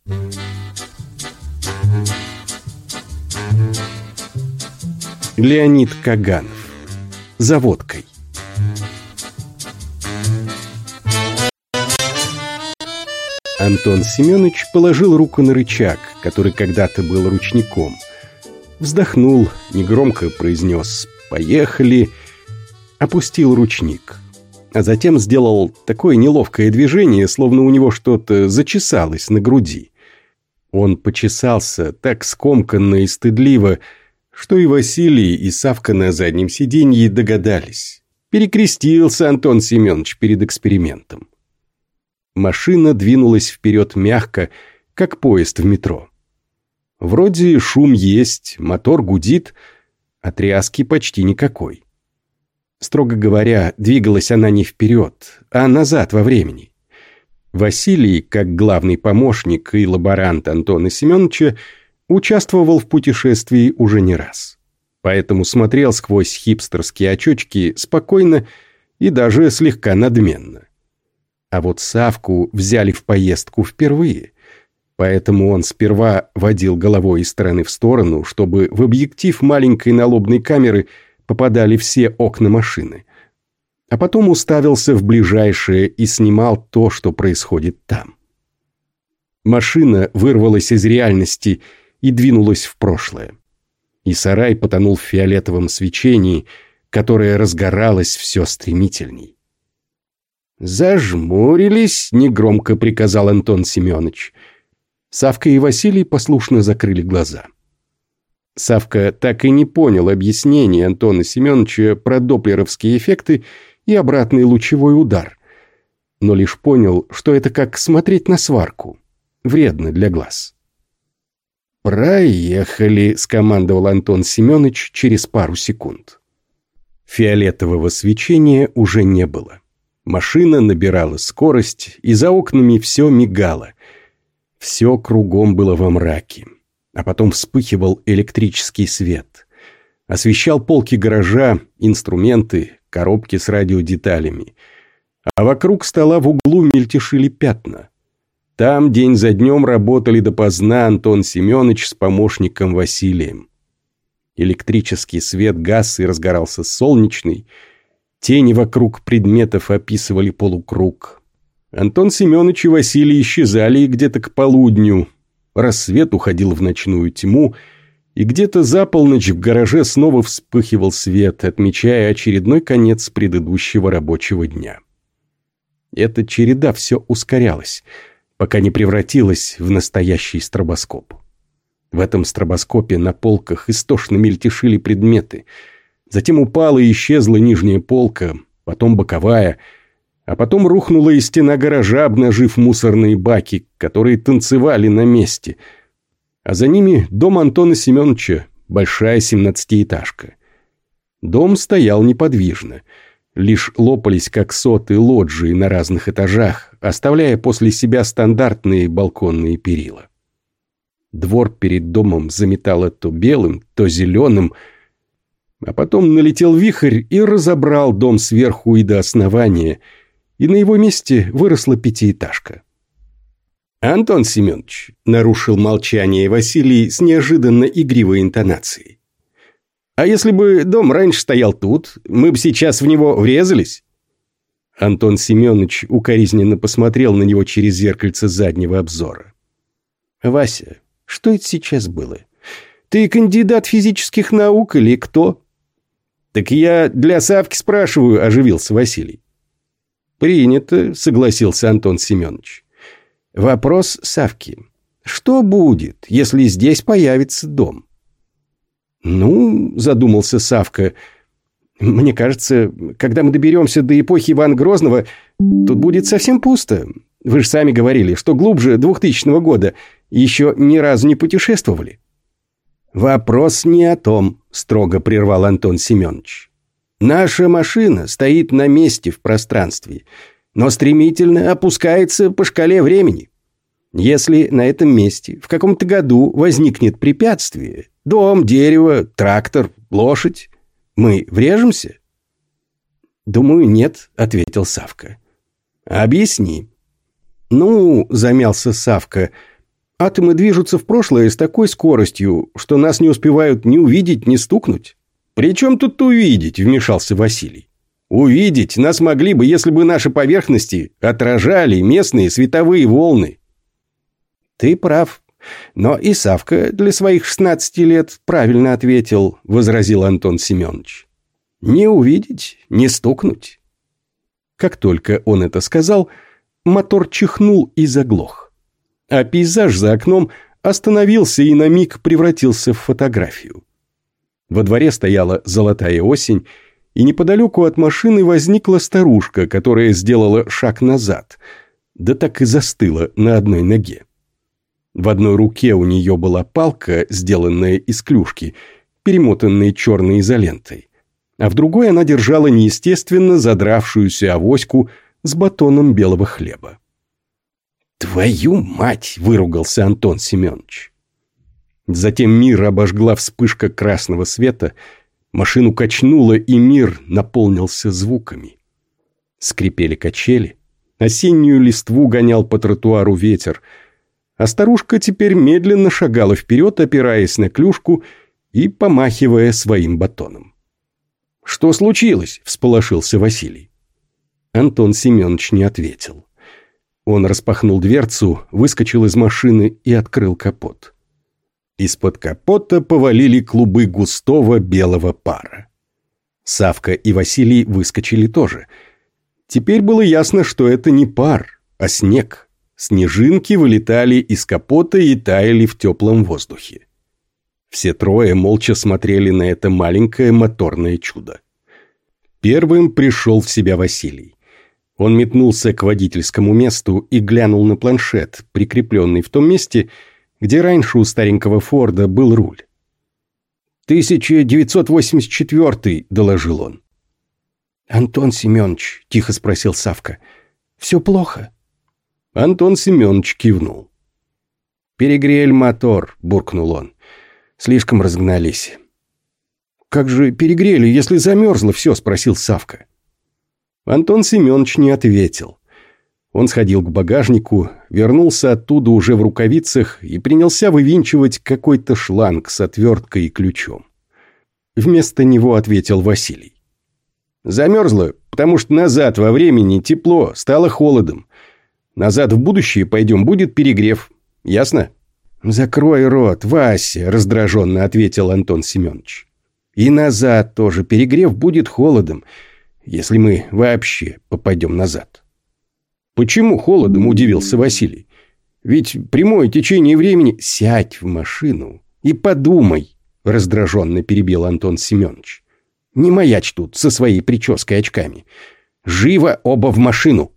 Леонид Каганов. За водкой. Антон Семенович положил руку на рычаг, который когда-то был ручником. Вздохнул, негромко произнес «Поехали», опустил ручник. А затем сделал такое неловкое движение, словно у него что-то зачесалось на груди. Он почесался так скомканно и стыдливо, что и Василий, и Савка на заднем сиденье догадались. Перекрестился Антон Семенович перед экспериментом. Машина двинулась вперед мягко, как поезд в метро. Вроде шум есть, мотор гудит, а тряски почти никакой. Строго говоря, двигалась она не вперед, а назад во времени. Василий, как главный помощник и лаборант Антона Семеновича, участвовал в путешествии уже не раз. Поэтому смотрел сквозь хипстерские очечки спокойно и даже слегка надменно. А вот Савку взяли в поездку впервые, поэтому он сперва водил головой из стороны в сторону, чтобы в объектив маленькой налобной камеры попадали все окна машины, а потом уставился в ближайшее и снимал то, что происходит там. Машина вырвалась из реальности и двинулась в прошлое. И сарай потонул в фиолетовом свечении, которое разгоралось все стремительней. «Зажмурились», — негромко приказал Антон Семенович. Савка и Василий послушно закрыли глаза. Савка так и не понял объяснения Антона Семеновича про доплеровские эффекты и обратный лучевой удар, но лишь понял, что это как смотреть на сварку, вредно для глаз. «Проехали», — скомандовал Антон Семенович через пару секунд. Фиолетового свечения уже не было. Машина набирала скорость, и за окнами все мигало. Все кругом было во мраке. А потом вспыхивал электрический свет. Освещал полки гаража, инструменты, коробки с радиодеталями. А вокруг стола в углу мельтешили пятна. Там день за днем работали допоздна Антон Семенович с помощником Василием. Электрический свет гас и разгорался солнечный. Тени вокруг предметов описывали полукруг. Антон Семенович и Василий исчезали где-то к полудню. Рассвет уходил в ночную тьму, и где-то за полночь в гараже снова вспыхивал свет, отмечая очередной конец предыдущего рабочего дня. Эта череда все ускорялась, пока не превратилась в настоящий стробоскоп. В этом стробоскопе на полках истошно мельтешили предметы. Затем упала и исчезла нижняя полка, потом боковая, а потом рухнула и стена гаража, обнажив мусорные баки, которые танцевали на месте. А за ними дом Антона Семеновича, большая 17-этажка. Дом стоял неподвижно. Лишь лопались, как соты, лоджии на разных этажах, оставляя после себя стандартные балконные перила. Двор перед домом заметало то белым, то зеленым, а потом налетел вихрь и разобрал дом сверху и до основания, и на его месте выросла пятиэтажка. «Антон Семенович», — нарушил молчание Василий с неожиданно игривой интонацией, «а если бы дом раньше стоял тут, мы бы сейчас в него врезались?» Антон Семенович укоризненно посмотрел на него через зеркальце заднего обзора. «Вася, что это сейчас было? Ты кандидат физических наук или кто?» «Так я для Савки спрашиваю», — оживился Василий. «Принято», — согласился Антон Семенович. «Вопрос Савки. Что будет, если здесь появится дом?» «Ну», — задумался Савка, — «мне кажется, когда мы доберемся до эпохи Ивана Грозного, тут будет совсем пусто. Вы же сами говорили, что глубже 2000 года еще ни разу не путешествовали». «Вопрос не о том», — строго прервал Антон Семенович. «Наша машина стоит на месте в пространстве, но стремительно опускается по шкале времени. Если на этом месте в каком-то году возникнет препятствие, дом, дерево, трактор, лошадь, мы врежемся?» «Думаю, нет», — ответил Савка. «Объясни». «Ну», — замялся Савка, Атомы движутся в прошлое с такой скоростью, что нас не успевают ни увидеть, ни стукнуть. «При чем тут увидеть?» – вмешался Василий. «Увидеть нас могли бы, если бы наши поверхности отражали местные световые волны». «Ты прав. Но и Савка для своих 16 лет правильно ответил», – возразил Антон Семенович. «Не увидеть, не стукнуть». Как только он это сказал, мотор чихнул и заглох. А пейзаж за окном остановился и на миг превратился в фотографию. Во дворе стояла золотая осень, и неподалеку от машины возникла старушка, которая сделала шаг назад, да так и застыла на одной ноге. В одной руке у нее была палка, сделанная из клюшки, перемотанной черной изолентой, а в другой она держала неестественно задравшуюся авоську с батоном белого хлеба. «Твою мать!» – выругался Антон Семенович. Затем мир обожгла вспышка красного света, машину качнуло, и мир наполнился звуками. Скрипели качели, осеннюю листву гонял по тротуару ветер, а старушка теперь медленно шагала вперед, опираясь на клюшку и помахивая своим батоном. «Что случилось?» – всполошился Василий. Антон Семенович не ответил. Он распахнул дверцу, выскочил из машины и открыл капот. Из-под капота повалили клубы густого белого пара. Савка и Василий выскочили тоже. Теперь было ясно, что это не пар, а снег. Снежинки вылетали из капота и таяли в теплом воздухе. Все трое молча смотрели на это маленькое моторное чудо. Первым пришел в себя Василий. Он метнулся к водительскому месту и глянул на планшет, прикрепленный в том месте, где раньше у старенького Форда был руль. 1984-й, доложил он. «Антон Семенович», — тихо спросил Савка, — «все плохо?» Антон Семенович кивнул. «Перегрели мотор», — буркнул он. «Слишком разгнались». «Как же перегрели, если замерзло все?» — спросил Савка. Антон Семенович не ответил. Он сходил к багажнику, вернулся оттуда уже в рукавицах и принялся вывинчивать какой-то шланг с отверткой и ключом. Вместо него ответил Василий. «Замерзло, потому что назад во времени тепло, стало холодом. Назад в будущее пойдем, будет перегрев. Ясно?» «Закрой рот, Вася», — раздраженно ответил Антон Семенович. «И назад тоже перегрев будет холодом, если мы вообще попадем назад». «Почему холодом?» – удивился Василий. «Ведь прямое течение времени...» «Сядь в машину и подумай», – раздраженно перебил Антон Семенович. «Не маячь тут со своей прической и очками. Живо оба в машину!»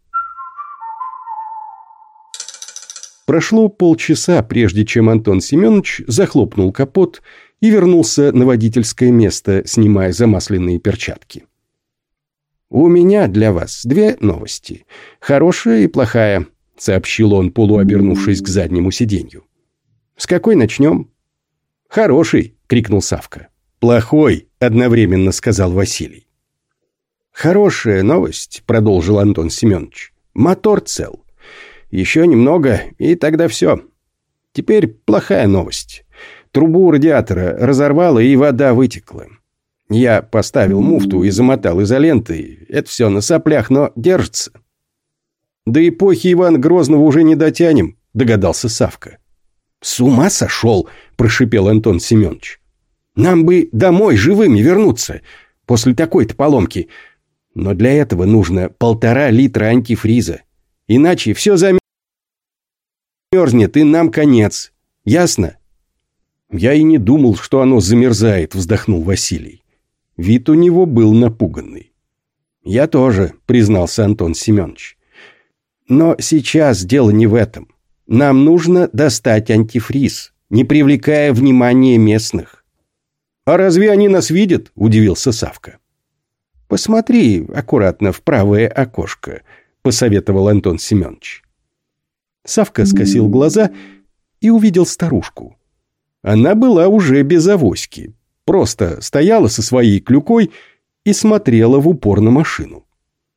Прошло полчаса, прежде чем Антон Семенович захлопнул капот и вернулся на водительское место, снимая замасленные перчатки. «У меня для вас две новости. Хорошая и плохая», — сообщил он, полуобернувшись к заднему сиденью. «С какой начнем?» «Хороший», — крикнул Савка. «Плохой», — одновременно сказал Василий. «Хорошая новость», — продолжил Антон Семенович. «Мотор цел. Еще немного, и тогда все. Теперь плохая новость. Трубу радиатора разорвало, и вода вытекла. Я поставил муфту и замотал изолентой. Это все на соплях, но держится». «До эпохи Ивана Грозного уже не дотянем», — догадался Савка. «С ума сошел», — прошипел Антон Семенович. «Нам бы домой живыми вернуться после такой-то поломки. Но для этого нужно 1,5 литра антифриза. Иначе все замерзнет, и нам конец. Ясно?» «Я и не думал, что оно замерзает», — вздохнул Василий. Вид у него был напуганный. «Я тоже», — признался Антон Семенович. «Но сейчас дело не в этом. Нам нужно достать антифриз, не привлекая внимания местных». «А разве они нас видят?» – удивился Савка. «Посмотри аккуратно в правое окошко», – посоветовал Антон Семенович. Савка скосил глаза и увидел старушку. Она была уже без авоськи, просто стояла со своей клюкой и смотрела в упор на машину.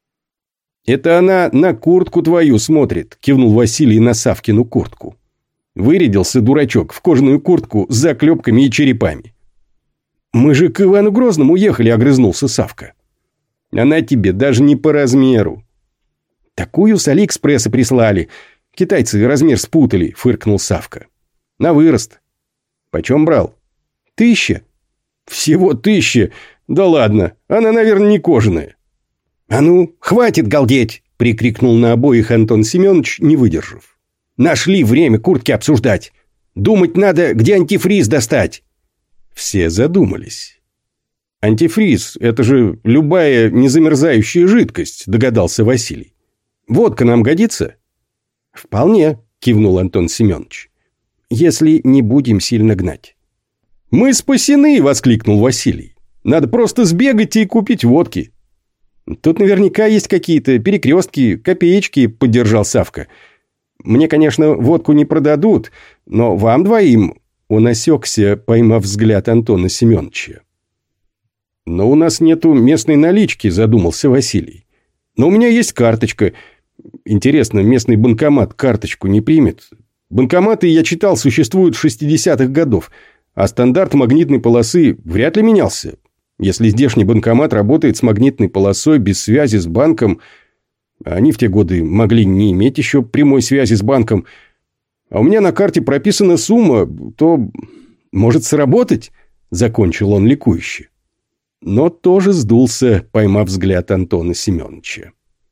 «Это она на куртку твою смотрит», – кивнул Василий на Савкину куртку. Вырядился дурачок в кожаную куртку с заклепками и черепами. «Мы же к Ивану Грозному ехали», — огрызнулся Савка. «Она тебе даже не по размеру». «Такую с Алиэкспресса прислали. Китайцы размер спутали», — фыркнул Савка. «На вырост». «Почем брал?» 1000. «Всего 1000? Да ладно, она, наверное, не кожаная». «А ну, хватит галдеть!» — прикрикнул на обоих Антон Семенович, не выдержав. «Нашли время куртки обсуждать. Думать надо, где антифриз достать». Все задумались. «Антифриз — это же любая незамерзающая жидкость», — догадался Василий. «Водка нам годится?» «Вполне», — кивнул Антон Семенович. «Если не будем сильно гнать». «Мы спасены!» — воскликнул Василий. «Надо просто сбегать и купить водки». «Тут наверняка есть какие-то перекрестки, копеечки», — поддержал Савка. «Мне, конечно, водку не продадут, но вам двоим...» Он осекся, поймав взгляд Антона Семеновича. «Но у нас нету местной налички», — задумался Василий. «Но у меня есть карточка. Интересно, местный банкомат карточку не примет? Банкоматы, я читал, существуют с 60-х годов, а стандарт магнитной полосы вряд ли менялся. Если здешний банкомат работает с магнитной полосой без связи с банком, они в те годы могли не иметь еще прямой связи с банком, а у меня на карте прописана сумма, то может сработать», — закончил он ликующе. Но тоже сдулся, поймав взгляд Антона Семеновича.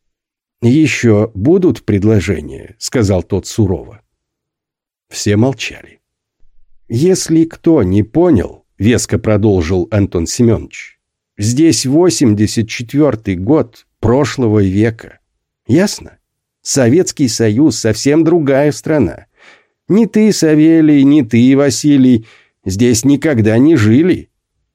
«Еще будут предложения», — сказал тот сурово. Все молчали. «Если кто не понял», — веско продолжил Антон Семенович, «здесь 84-й год прошлого века. Ясно? Советский Союз совсем другая страна. Ни ты, Савелий, ни ты, Василий, здесь никогда не жили».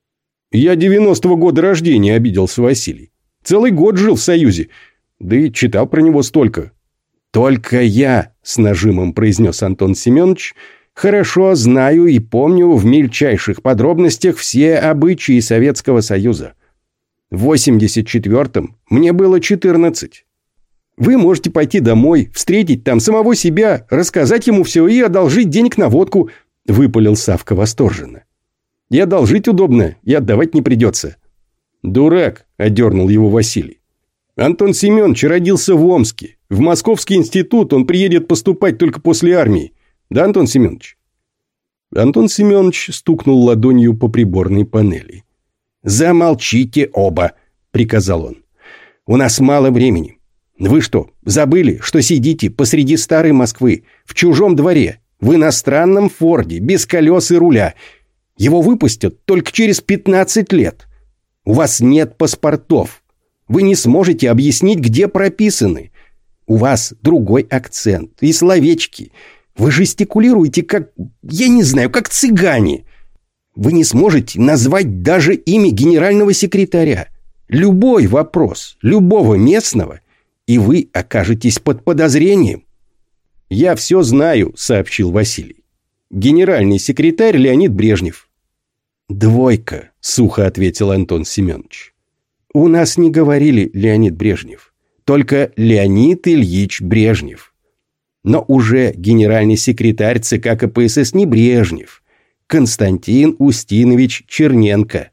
«Я 90-го года рождения», — обиделся Василий. «Целый год жил в Союзе, да и читал про него столько». «Только я», — с нажимом произнес Антон Семенович, «хорошо знаю и помню в мельчайших подробностях все обычаи Советского Союза. В 84-м мне было 14. Вы можете пойти домой, встретить там самого себя, рассказать ему все и одолжить денег на водку», — выпалил Савка восторженно. «И одолжить удобно, и отдавать не придется». «Дурак», — одернул его Василий. «Антон Семенович родился в Омске. В Московский институт он приедет поступать только после армии. Да, Антон Семенович?» Антон Семенович стукнул ладонью по приборной панели. «Замолчите оба», — приказал он. «У нас мало времени. Вы что, забыли, что сидите посреди старой Москвы, в чужом дворе, в иностранном форде, без колес и руля? Его выпустят только через 15 лет. У вас нет паспортов. Вы не сможете объяснить, где прописаны. У вас другой акцент и словечки. Вы жестикулируете как, я не знаю, как цыгане. Вы не сможете назвать даже имя генерального секретаря. Любой вопрос, любого местного, и вы окажетесь под подозрением». «Я все знаю», — сообщил Василий. «Генеральный секретарь Леонид Брежнев». «Двойка», — сухо ответил Антон Семенович. «У нас не говорили Леонид Брежнев, только Леонид Ильич Брежнев. Но уже генеральный секретарь ЦК КПСС не Брежнев, Константин Устинович Черненко».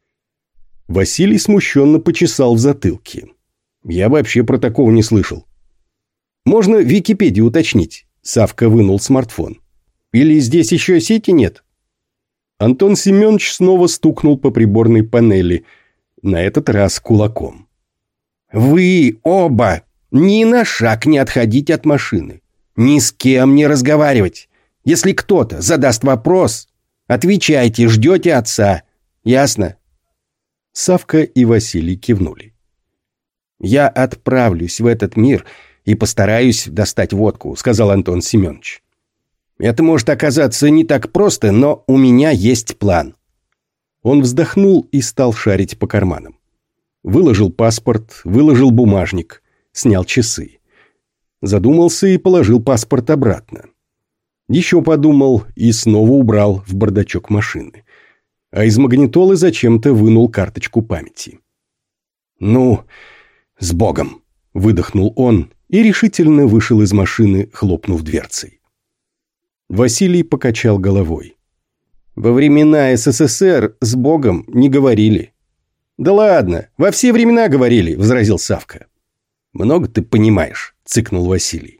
Василий смущенно почесал в затылке. «Я вообще про такого не слышал». «Можно в Википедии уточнить?» Савка вынул смартфон. «Или здесь еще сети нет?» Антон Семенович снова стукнул по приборной панели, на этот раз кулаком. «Вы оба ни на шаг не отходить от машины, ни с кем не разговаривать. Если кто-то задаст вопрос, отвечайте, ждете отца. Ясно?» Савка и Василий кивнули. «Я отправлюсь в этот мир и постараюсь достать водку», — сказал Антон Семенович. «Это может оказаться не так просто, но у меня есть план». Он вздохнул и стал шарить по карманам. Выложил паспорт, выложил бумажник, снял часы. Задумался и положил паспорт обратно. Еще подумал и снова убрал в бардачок машины. А из магнитолы зачем-то вынул карточку памяти. «Ну, с Богом!» — выдохнул он и решительно вышел из машины, хлопнув дверцей. Василий покачал головой. Во времена СССР с Богом не говорили. Да ладно, во все времена говорили, возразил Савка. Много ты понимаешь, цыкнул Василий.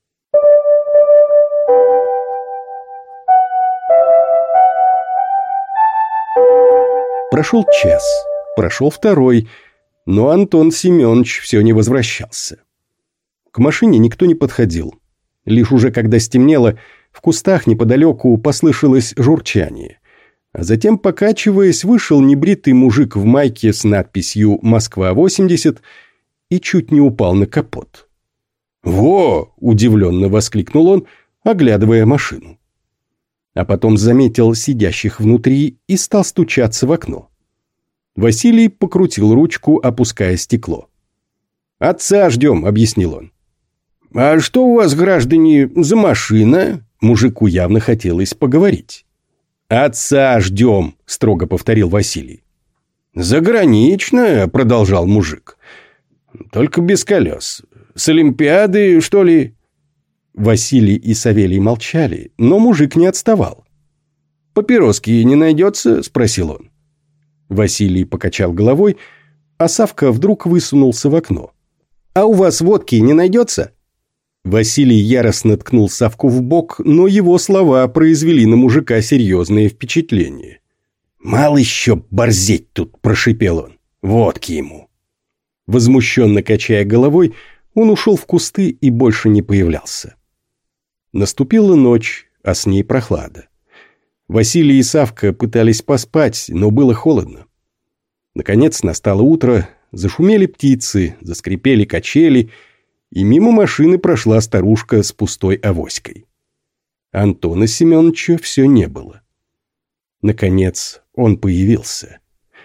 Прошел час, прошел второй, но Антон Семенович все не возвращался. К машине никто не подходил. Лишь уже когда стемнело, в кустах неподалеку послышалось журчание. А затем, покачиваясь, вышел небритый мужик в майке с надписью «Москва-80» и чуть не упал на капот. «Во!» – удивленно воскликнул он, оглядывая машину. А потом заметил сидящих внутри и стал стучаться в окно. Василий покрутил ручку, опуская стекло. «Отца ждем», — объяснил он. «А что у вас, граждане, за машина?» Мужику явно хотелось поговорить. «Отца ждем», — строго повторил Василий. «Заграничная», — продолжал мужик. «Только без колес. С Олимпиады, что ли?» Василий и Савелий молчали, но мужик не отставал. «Папироски не найдется?» – спросил он. Василий покачал головой, а Савка вдруг высунулся в окно. «А у вас водки не найдется?» Василий яростно ткнул Савку в бок, но его слова произвели на мужика серьезное впечатление. «Мало еще борзеть тут!» – прошипел он. «Водки ему!» Возмущенно качая головой, он ушел в кусты и больше не появлялся. Наступила ночь, а с ней прохлада. Василий и Савка пытались поспать, но было холодно. Наконец настало утро, зашумели птицы, заскрипели качели, и мимо машины прошла старушка с пустой авоськой. Антона Семеновича все не было. Наконец он появился.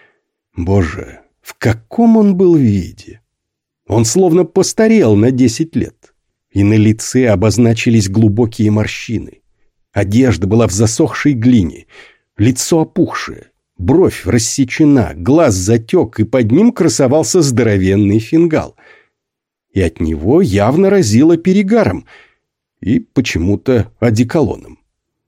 Боже, в каком он был виде! Он словно постарел на 10 лет. И на лице обозначились глубокие морщины. Одежда была в засохшей глине, лицо опухшее, бровь рассечена, глаз затек, и под ним красовался здоровенный фингал. И от него явно разило перегаром и почему-то одеколоном.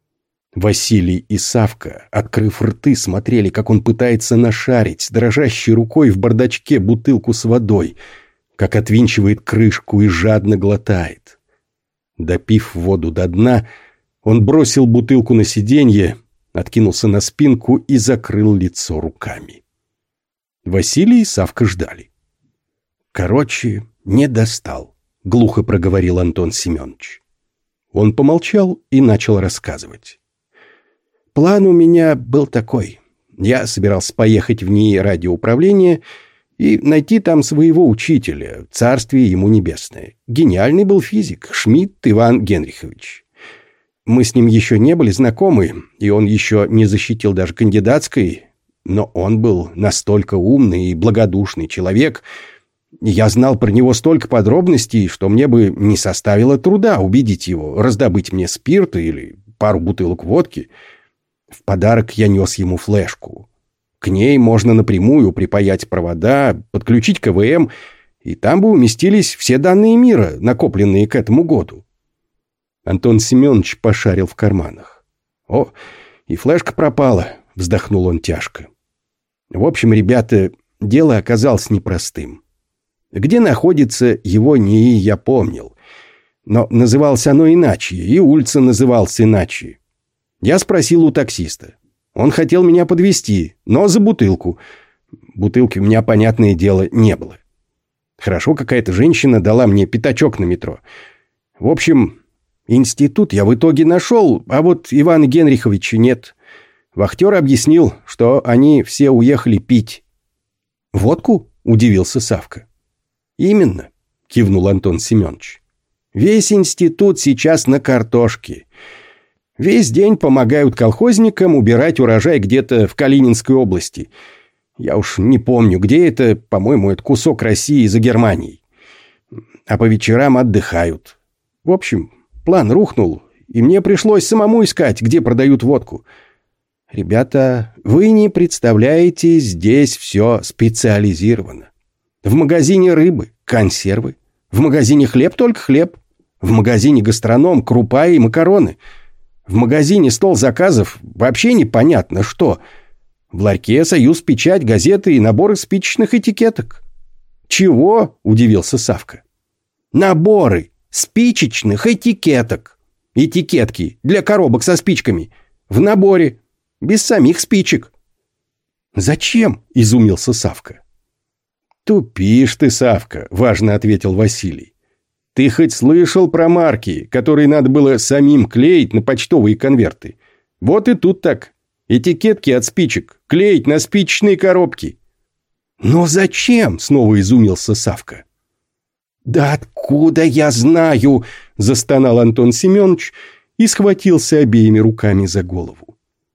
Василий и Савка, открыв рты, смотрели, как он пытается нашарить дрожащей рукой в бардачке бутылку с водой, как отвинчивает крышку и жадно глотает. Допив воду до дна, он бросил бутылку на сиденье, откинулся на спинку и закрыл лицо руками. Василий и Савка ждали. «Короче, не достал», — глухо проговорил Антон Семенович. Он помолчал и начал рассказывать. «План у меня был такой. Я собирался поехать в НИИ радиоуправления и найти там своего учителя, царствие ему небесное. Гениальный был физик, Шмидт Иван Генрихович. Мы с ним еще не были знакомы, и он еще не защитил даже кандидатской, но он был настолько умный и благодушный человек. Я знал про него столько подробностей, что мне бы не составило труда убедить его раздобыть мне спирта или пару бутылок водки. В подарок я нес ему флешку. К ней можно напрямую припаять провода, подключить КВМ, и там бы уместились все данные мира, накопленные к этому году. Антон Семенович пошарил в карманах. «О, и флешка пропала», — вздохнул он тяжко. В общем, ребята, дело оказалось непростым. Где находится его НИИ, я помнил. Но называлось оно иначе, и улица называлась иначе. Я спросил у таксиста. Он хотел меня подвезти, но за бутылку. Бутылки у меня, понятное дело, не было. Хорошо, какая-то женщина дала мне пятачок на метро. В общем, институт я в итоге нашел, а вот Ивана Генриховича нет. Вахтер объяснил, что они все уехали пить. «Водку?» – удивился Савка. «Именно», – кивнул Антон Семенович. «Весь институт сейчас на картошке. Весь день помогают колхозникам убирать урожай где-то в Калининской области. Я уж не помню, где это, по-моему, это кусок России за Германией. А по вечерам отдыхают. В общем, план рухнул, и мне пришлось самому искать, где продают водку. Ребята, вы не представляете, здесь все специализировано. В магазине рыбы, консервы. В магазине хлеб только хлеб. В магазине гастроном крупа и макароны. В магазине стол заказов вообще непонятно что. В ларьке «Союз Печать», газеты и наборы спичечных этикеток». «Чего?» – удивился Савка. «Наборы спичечных этикеток. Этикетки для коробок со спичками. В наборе. Без самих спичек». «Зачем?» – изумился Савка. «Тупишь ты, Савка», – важно ответил Василий. «Ты хоть слышал про марки, которые надо было самим клеить на почтовые конверты? Вот и тут так. Этикетки от спичек клеить на спичечные коробки». «Но зачем?» – снова изумился Савка. «Да откуда я знаю?» – застонал Антон Семенович и схватился обеими руками за голову.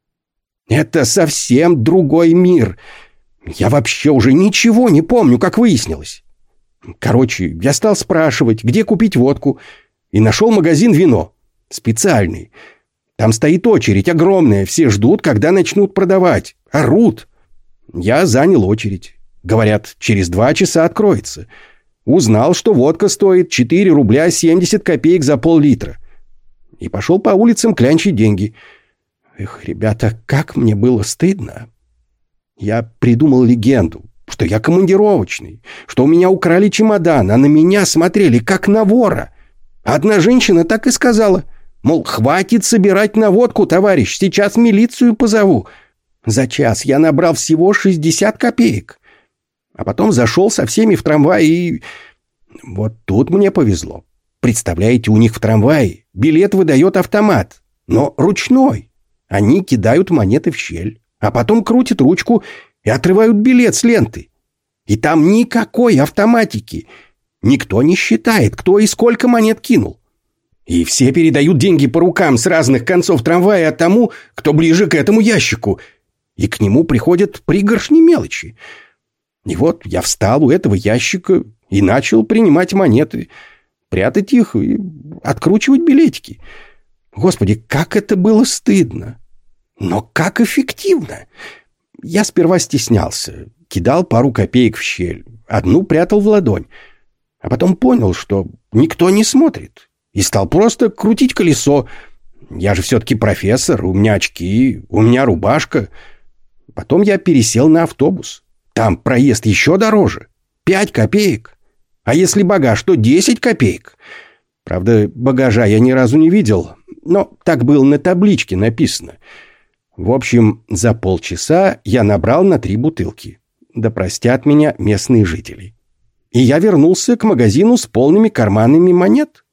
«Это совсем другой мир. Я вообще уже ничего не помню, как выяснилось. Короче, я стал спрашивать, где купить водку, и нашел магазин «Вино». Специальный. Там стоит очередь огромная, все ждут, когда начнут продавать. Орут. Я занял очередь. Говорят, через 2 часа откроется. Узнал, что водка стоит 4 рубля 70 копеек за пол-литра. И пошел по улицам клянчить деньги. Эх, ребята, как мне было стыдно. Я придумал легенду, что я командировочный, что у меня украли чемодан, а на меня смотрели как на вора. Одна женщина так и сказала, мол, хватит собирать на водку, товарищ, сейчас милицию позову. За час я набрал всего 60 копеек. А потом зашел со всеми в трамвай и... Вот тут мне повезло. Представляете, у них в трамвае билет выдает автомат, но ручной. Они кидают монеты в щель, а потом крутят ручку и отрывают билет с ленты. И там никакой автоматики. Никто не считает, кто и сколько монет кинул. И все передают деньги по рукам с разных концов трамвая тому, кто ближе к этому ящику. И к нему приходят пригоршни мелочи. И вот я встал у этого ящика и начал принимать монеты, прятать их и откручивать билетики. Господи, как это было стыдно! Но как эффективно! Я сперва стеснялся, кидал пару копеек в щель, одну прятал в ладонь, а потом понял, что никто не смотрит, и стал просто крутить колесо. Я же все-таки профессор, у меня очки, у меня рубашка. Потом я пересел на автобус. Там проезд еще дороже. 5 копеек. А если багаж, то 10 копеек. Правда, багажа я ни разу не видел, но так было на табличке написано. В общем, за полчаса я набрал на 3 бутылки. Да простят меня местные жители. И я вернулся к магазину с полными карманами монет.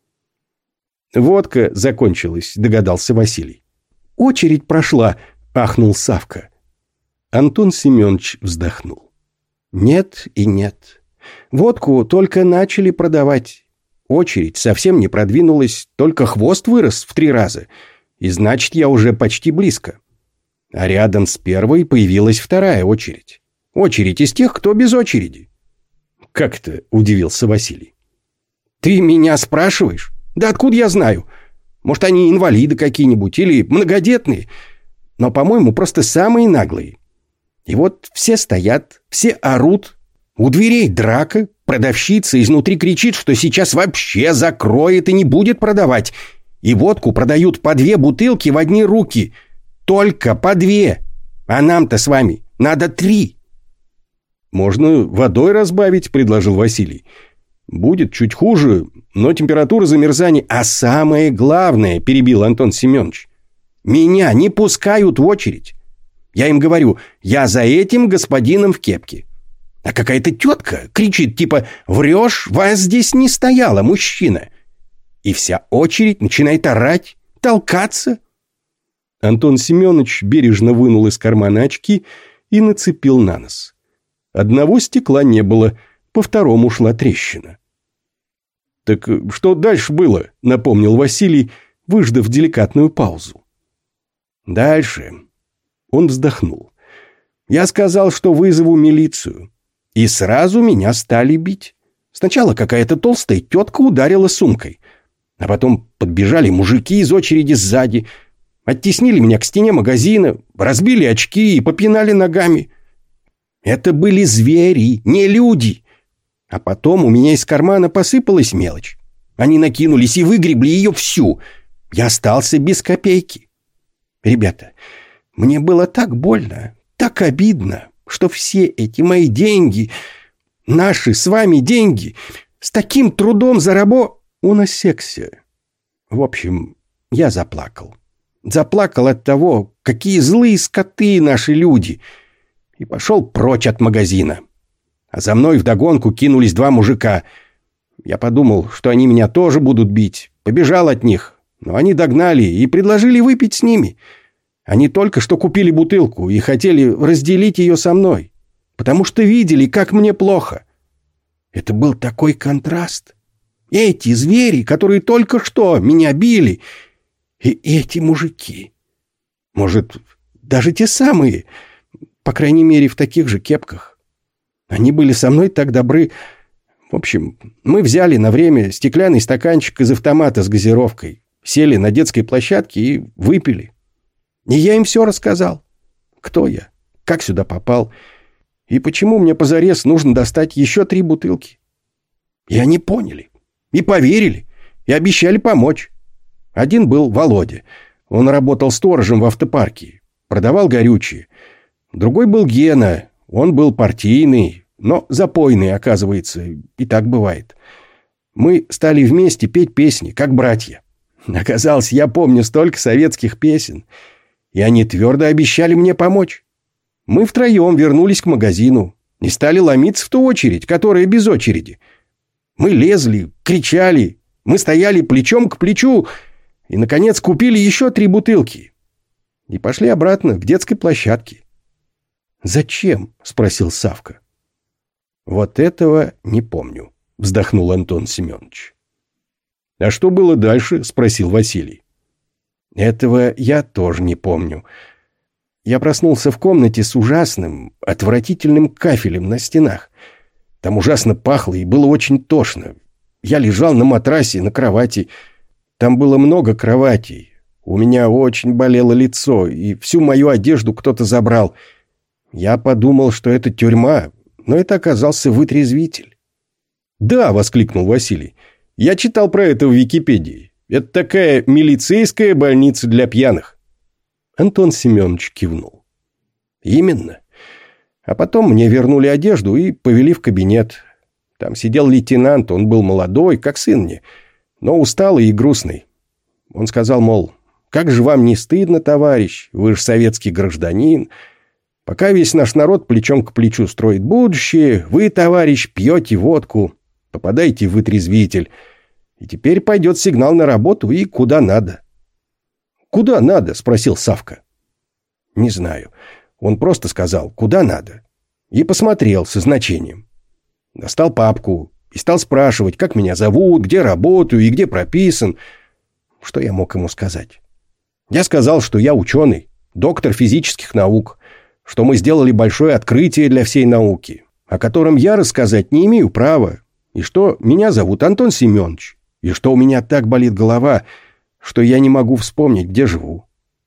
«Водка закончилась», — догадался Василий. «Очередь прошла», — ахнул Савка. Антон Семенович вздохнул. «Нет и нет. Водку только начали продавать. Очередь совсем не продвинулась, только хвост вырос в 3 раза. И значит, я уже почти близко. А рядом с первой появилась 2-я очередь. Очередь из тех, кто без очереди». «Как это?» – удивился Василий. «Ты меня спрашиваешь? Да откуда я знаю? Может, они инвалиды какие-нибудь или многодетные? Но, по-моему, просто самые наглые. И вот все стоят, все орут. У дверей драка, продавщица изнутри кричит, что сейчас вообще закроет и не будет продавать. И водку продают по 2 бутылки в одни руки. Только по 2. А нам-то с вами надо 3. «Можно водой разбавить», — предложил Василий. «Будет чуть хуже, но температура замерзания...» «А самое главное», — перебил Антон Семенович, «меня не пускают в очередь. Я им говорю, я за этим господином в кепке. А какая-то тетка кричит, типа, врешь, вас здесь не стояло, мужчина. И вся очередь начинает орать, толкаться». Антон Семенович бережно вынул из кармана очки и нацепил на нос. Одного стекла не было, по второму шла трещина. «Так что дальше было?» — напомнил Василий, выждав деликатную паузу. «Дальше...» Он вздохнул. «Я сказал, что вызову милицию. И сразу меня стали бить. Сначала какая-то толстая тетка ударила сумкой. А потом подбежали мужики из очереди сзади, оттеснили меня к стене магазина, разбили очки и попинали ногами. Это были звери, не люди. А потом у меня из кармана посыпалась мелочь. Они накинулись и выгребли ее всю. Я остался без копейки. Ребята, мне было так больно, так обидно, что все эти мои деньги, наши с вами деньги, с таким трудом Он осекся. В общем, я заплакал. Заплакал от того, какие злые скоты наши люди. И пошел прочь от магазина. А за мной вдогонку кинулись два мужика. Я подумал, что они меня тоже будут бить. Побежал от них. Но они догнали и предложили выпить с ними. Они только что купили бутылку и хотели разделить ее со мной. Потому что видели, как мне плохо. Это был такой контраст. Эти звери, которые только что меня били, и эти мужики. Может, даже те самые, по крайней мере, в таких же кепках. Они были со мной так добры. В общем, мы взяли на время стеклянный стаканчик из автомата с газировкой, сели на детской площадке и выпили. И я им все рассказал. Кто я, как сюда попал, и почему мне позарез нужно достать еще 3 бутылки. И они поняли, и поверили, и обещали помочь. Один был Володя. Он работал сторожем в автопарке, продавал горючее. Другой был Гена. Он был партийный, но запойный, оказывается, и так бывает. Мы стали вместе петь песни, как братья. Оказалось, я помню столько советских песен, и они твердо обещали мне помочь. Мы втроем вернулись к магазину и стали ломиться в ту очередь, которая без очереди. Мы лезли, кричали, мы стояли плечом к плечу и, наконец, купили еще 3 бутылки и пошли обратно к детской площадке. «Зачем?» – спросил Савка. «Вот этого не помню», – вздохнул Антон Семенович. «А что было дальше?» – спросил Василий. «Этого я тоже не помню. Я проснулся в комнате с ужасным, отвратительным кафелем на стенах. Там ужасно пахло и было очень тошно. Я лежал на матрасе, на кровати. Там было много кроватей. У меня очень болело лицо, и всю мою одежду кто-то забрал. Я подумал, что это тюрьма, но это оказался вытрезвитель». «Да», — воскликнул Василий, — «я читал про это в Википедии. Это такая милицейская больница для пьяных». Антон Семенович кивнул. «Именно. А потом мне вернули одежду и повели в кабинет. Там сидел лейтенант, он был молодой, как сын мне, но усталый и грустный. Он сказал, мол, как же вам не стыдно, товарищ, вы же советский гражданин. Пока весь наш народ плечом к плечу строит будущее, вы, товарищ, пьете водку, попадаете в вытрезвитель. И теперь пойдет сигнал на работу и куда надо». «Куда надо?» – спросил Савка. «Не знаю. Он просто сказал, куда надо. И посмотрел со значением. Достал папку и стал спрашивать, как меня зовут, где работаю и где прописан. Что я мог ему сказать? Я сказал, что я ученый, доктор физических наук, что мы сделали большое открытие для всей науки, о котором я рассказать не имею права, и что меня зовут Антон Семенович, и что у меня так болит голова, что я не могу вспомнить, где живу».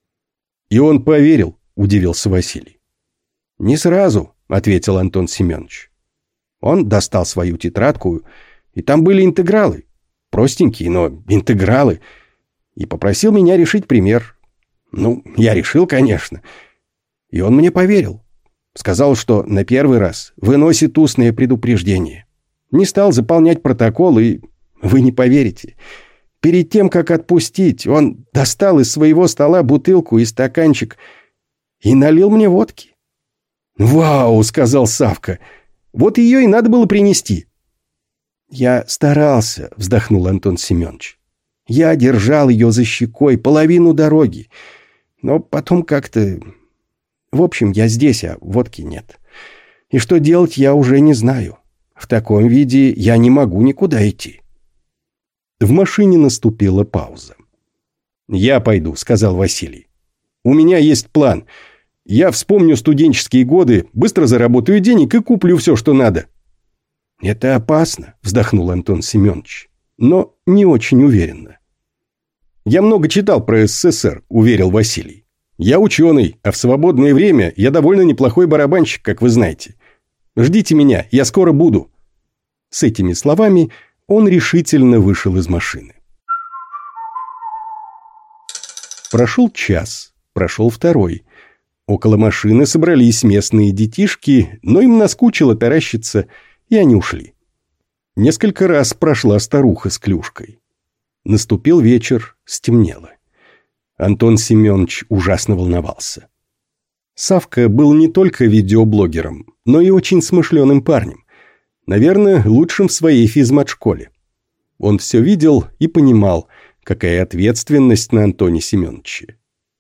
«И он поверил?» – удивился Василий. «Не сразу», – ответил Антон Семенович. Он достал свою тетрадку, и там были интегралы. Простенькие, но интегралы. И попросил меня решить пример. Ну, я решил, конечно. И он мне поверил. Сказал, что на первый раз выносит устное предупреждение. Не стал заполнять протокол, и вы не поверите. Перед тем, как отпустить, он достал из своего стола бутылку и стаканчик и налил мне водки. «Вау!» — сказал Савка. «Вот ее и надо было принести». «Я старался», — вздохнул Антон Семенович. «Я держал ее за щекой половину дороги. Но потом как-то... В общем, я здесь, а водки нет. И что делать, я уже не знаю. В таком виде я не могу никуда идти». В машине наступила пауза. «Я пойду», — сказал Василий. «У меня есть план. Я вспомню студенческие годы, быстро заработаю денег и куплю все, что надо». «Это опасно», — вздохнул Антон Семенович, но не очень уверенно. «Я много читал про СССР», — уверил Василий. «Я ученый, а в свободное время я довольно неплохой барабанщик, как вы знаете. Ждите меня, я скоро буду». С этими словами он решительно вышел из машины. Прошел час, прошел второй. Около машины собрались местные детишки, но им наскучило таращиться, и они ушли. Несколько раз прошла старуха с клюшкой. Наступил вечер, стемнело. Антон Семенович ужасно волновался. Савка был не только видеоблогером, но и очень смышленым парнем. Наверное, лучшим в своей физмат-школе. Он все видел и понимал, какая ответственность на Антоне Семеновиче.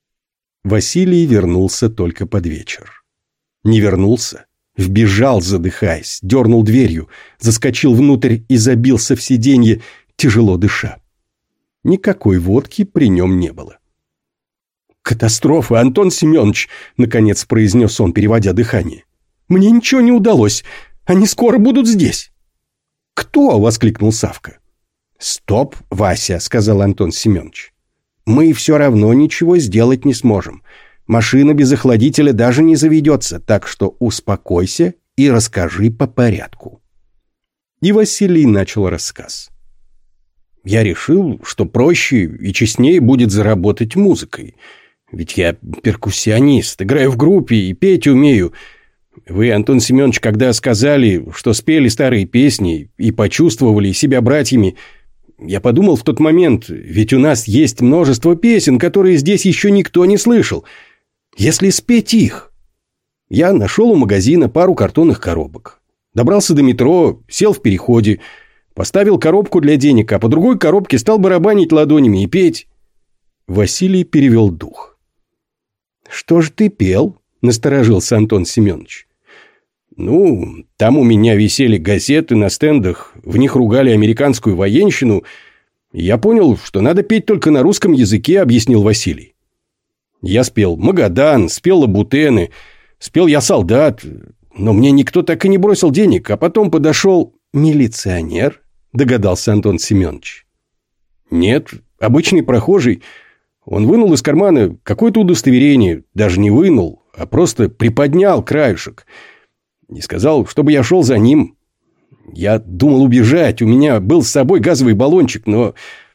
Василий вернулся только под вечер. Не вернулся, вбежал, задыхаясь, дернул дверью, заскочил внутрь и забился в сиденье, тяжело дыша. Никакой водки при нем не было. «Катастрофа, Антон Семенович!» — наконец произнес он, переводя дыхание. «Мне ничего не удалось. Они скоро будут здесь». «Кто?» — воскликнул Савка. «Стоп, Вася!» — сказал Антон Семенович. «Мы все равно ничего сделать не сможем. Машина без охладителя даже не заведется, так что успокойся и расскажи по порядку». И Василий начал рассказ. «Я решил, что проще и честнее будет заработать музыкой. Ведь я перкуссионист, играю в группе и петь умею. Вы, Антон Семенович, когда сказали, что спели старые песни и почувствовали себя братьями, я подумал в тот момент, ведь у нас есть множество песен, которые здесь еще никто не слышал. Если спеть их...» Я нашел у магазина пару картонных коробок. Добрался до метро, сел в переходе, поставил коробку для денег, а по другой коробке стал барабанить ладонями и петь. Василий перевел дух. «Что ж ты пел?» – насторожился Антон Семенович. «Ну, там у меня висели газеты на стендах, в них ругали американскую военщину. Я понял, что надо петь только на русском языке», – объяснил Василий. «Я спел «Магадан», спел «Лабутены», спел «Я солдат», но мне никто так и не бросил денег, а потом подошел милиционер», – догадался Антон Семенович. «Нет, обычный прохожий. Он вынул из кармана какое-то удостоверение, даже не вынул, а просто приподнял краешек и сказал, чтобы я шел за ним. Я думал убежать, у меня был с собой газовый баллончик, но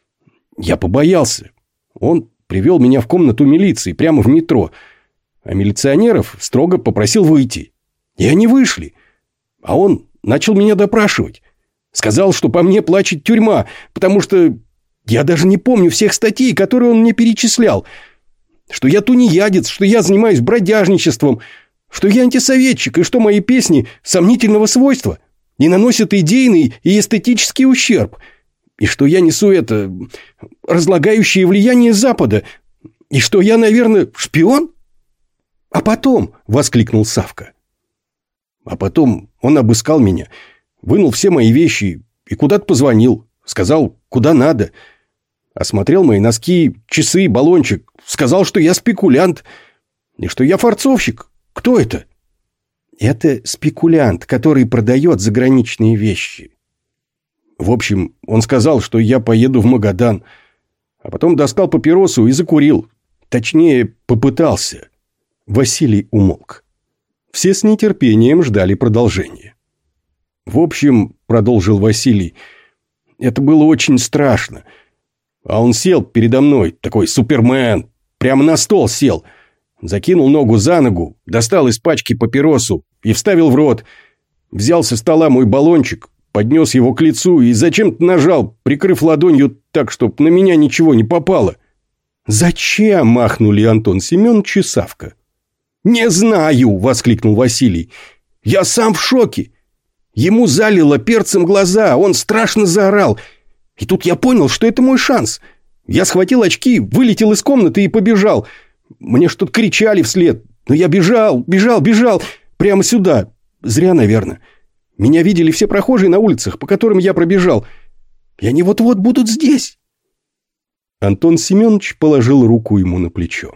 я побоялся. Он привел меня в комнату милиции прямо в метро, а милиционеров строго попросил выйти. И они вышли, а он начал меня допрашивать. Сказал, что по мне плачет тюрьма, потому что я даже не помню всех статей, которые он мне перечислял. Что я тунеядец, что я занимаюсь бродяжничеством, что я антисоветчик, и что мои песни сомнительного свойства и наносят идейный и эстетический ущерб, и что я несу это разлагающее влияние Запада, и что я, наверное, шпион? А потом, — воскликнул Савка. А потом он обыскал меня, вынул все мои вещи и куда-то позвонил, сказал, куда надо. Осмотрел мои носки, часы, баллончик, сказал, что я спекулянт и что я фарцовщик. Кто это? Это спекулянт, который продает заграничные вещи. В общем, он сказал, что я поеду в Магадан, а потом достал папиросу и закурил. Точнее, попытался. Василий умолк. Все с нетерпением ждали продолжения. В общем, продолжил Василий, это было очень страшно. А он сел передо мной, такой супермен, прямо на стол сел, закинул ногу за ногу, достал из пачки папиросу и вставил в рот, взял со стола мой баллончик, поднес его к лицу и зачем-то нажал, прикрыв ладонью так, чтобы на меня ничего не попало. «Зачем?» – махнули Антон Семенович и Савка. «Не знаю!» – воскликнул Василий. «Я сам в шоке. Ему залило перцем глаза, он страшно заорал. И тут я понял, что это мой шанс. Я схватил очки, вылетел из комнаты и побежал. Мне что-то кричали вслед, но я бежал, прямо сюда. Зря, наверное. Меня видели все прохожие на улицах, по которым я пробежал. И они вот-вот будут здесь». Антон Семенович положил руку ему на плечо.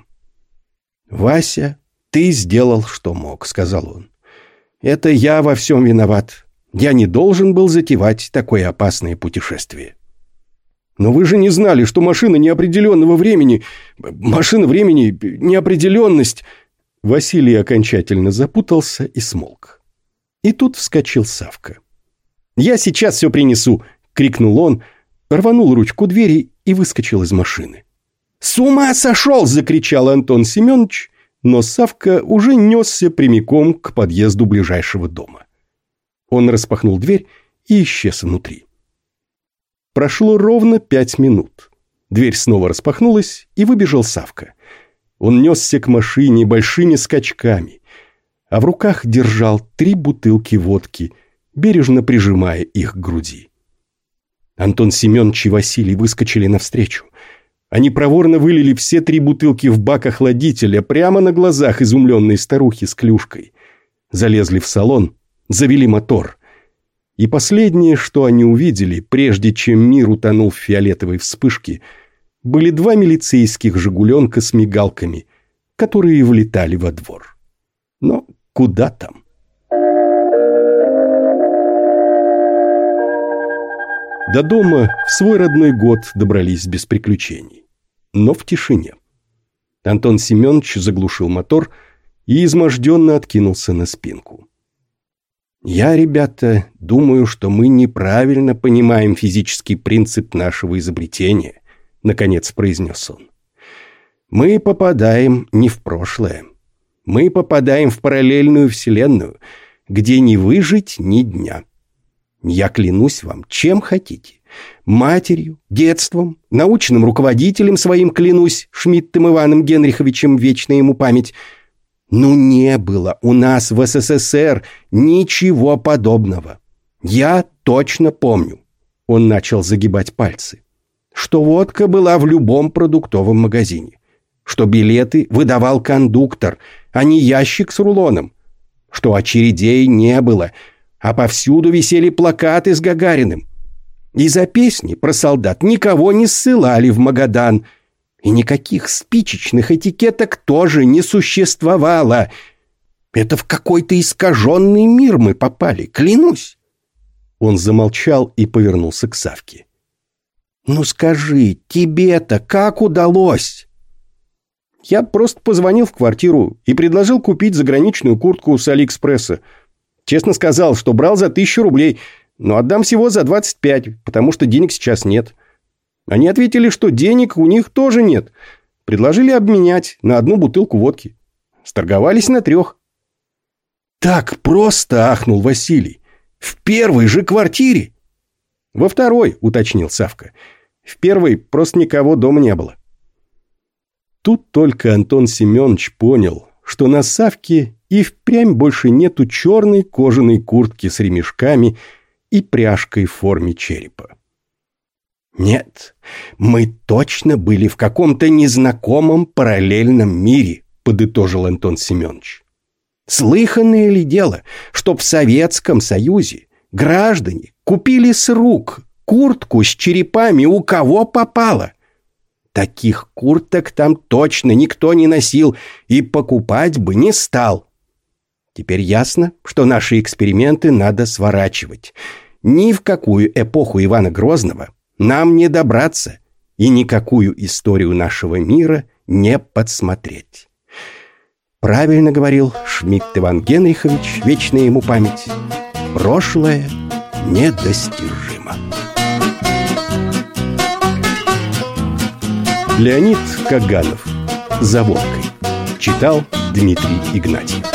«Вася, ты сделал, что мог», — сказал он. «Это я во всем виноват. Я не должен был затевать такое опасное путешествие». «Но вы же не знали, что машина неопределенного времени... Машина времени... неопределенность...» Василий окончательно запутался и смолк. И тут вскочил Савка. «Я сейчас все принесу!» — крикнул он, рванул ручку двери и выскочил из машины. «С ума сошел!» – закричал Антон Семенович, но Савка уже несся прямиком к подъезду ближайшего дома. Он распахнул дверь и исчез внутри. Прошло ровно 5 минут. Дверь снова распахнулась, и выбежал Савка. Он несся к машине большими скачками, а в руках держал 3 бутылки водки, бережно прижимая их к груди. Антон Семенович и Василий выскочили навстречу. Они проворно вылили все 3 бутылки в бак охладителя прямо на глазах изумленной старухи с клюшкой. Залезли в салон, завели мотор. И последнее, что они увидели, прежде чем мир утонул в фиолетовой вспышке, были 2 милицейских «Жигуленка» с мигалками, которые влетали во двор. Но куда там? До дома в свой родной год добрались без приключений, но в тишине. Антон Семенович заглушил мотор и изможденно откинулся на спинку. «Я, ребята, думаю, что мы неправильно понимаем физический принцип нашего изобретения», — наконец произнес он. «Мы попадаем не в прошлое. Мы попадаем в параллельную вселенную, где не выжить ни дня. Я клянусь вам, чем хотите. Матерью, детством, научным руководителем своим клянусь, Шмидтом Иваном Генриховичем, вечная ему память. Ну, не было у нас в СССР ничего подобного. Я точно помню». Он начал загибать пальцы. «Что водка была в любом продуктовом магазине. Что билеты выдавал кондуктор, а не ящик с рулоном. Что очередей не было, а повсюду висели плакаты с Гагариным. И за песни про солдат никого не ссылали в Магадан. И никаких спичечных этикеток тоже не существовало. Это в какой-то искаженный мир мы попали, клянусь». Он замолчал и повернулся к Савке. «Ну скажи, тебе-то как удалось?» «Я просто позвонил в квартиру и предложил купить заграничную куртку с Алиэкспресса. Честно сказал, что брал за 1000 рублей, но отдам всего за 25, потому что денег сейчас нет. Они ответили, что денег у них тоже нет. Предложили обменять на 1 бутылку водки. Сторговались на 3. «Так просто!» – ахнул Василий. «В первой же квартире?» «Во второй», – уточнил Савка. «В первой просто никого дома не было». Тут только Антон Семенович понял, что на Савке и впрямь больше нету черной кожаной куртки с ремешками и пряжкой в форме черепа. «Нет, мы точно были в каком-то незнакомом параллельном мире», — подытожил Антон Семенович. «Слыханное ли дело, чтоб в Советском Союзе граждане купили с рук куртку с черепами у кого попало? Таких курток там точно никто не носил и покупать бы не стал. Теперь ясно, что наши эксперименты надо сворачивать. Ни в какую эпоху Ивана Грозного нам не добраться и никакую историю нашего мира не подсмотреть. Правильно говорил Шмидт Иван Генрихович, вечная ему память. Прошлое недостижимо». Леонид Каганов. «За водкой». Читал Дмитрий Игнатьев.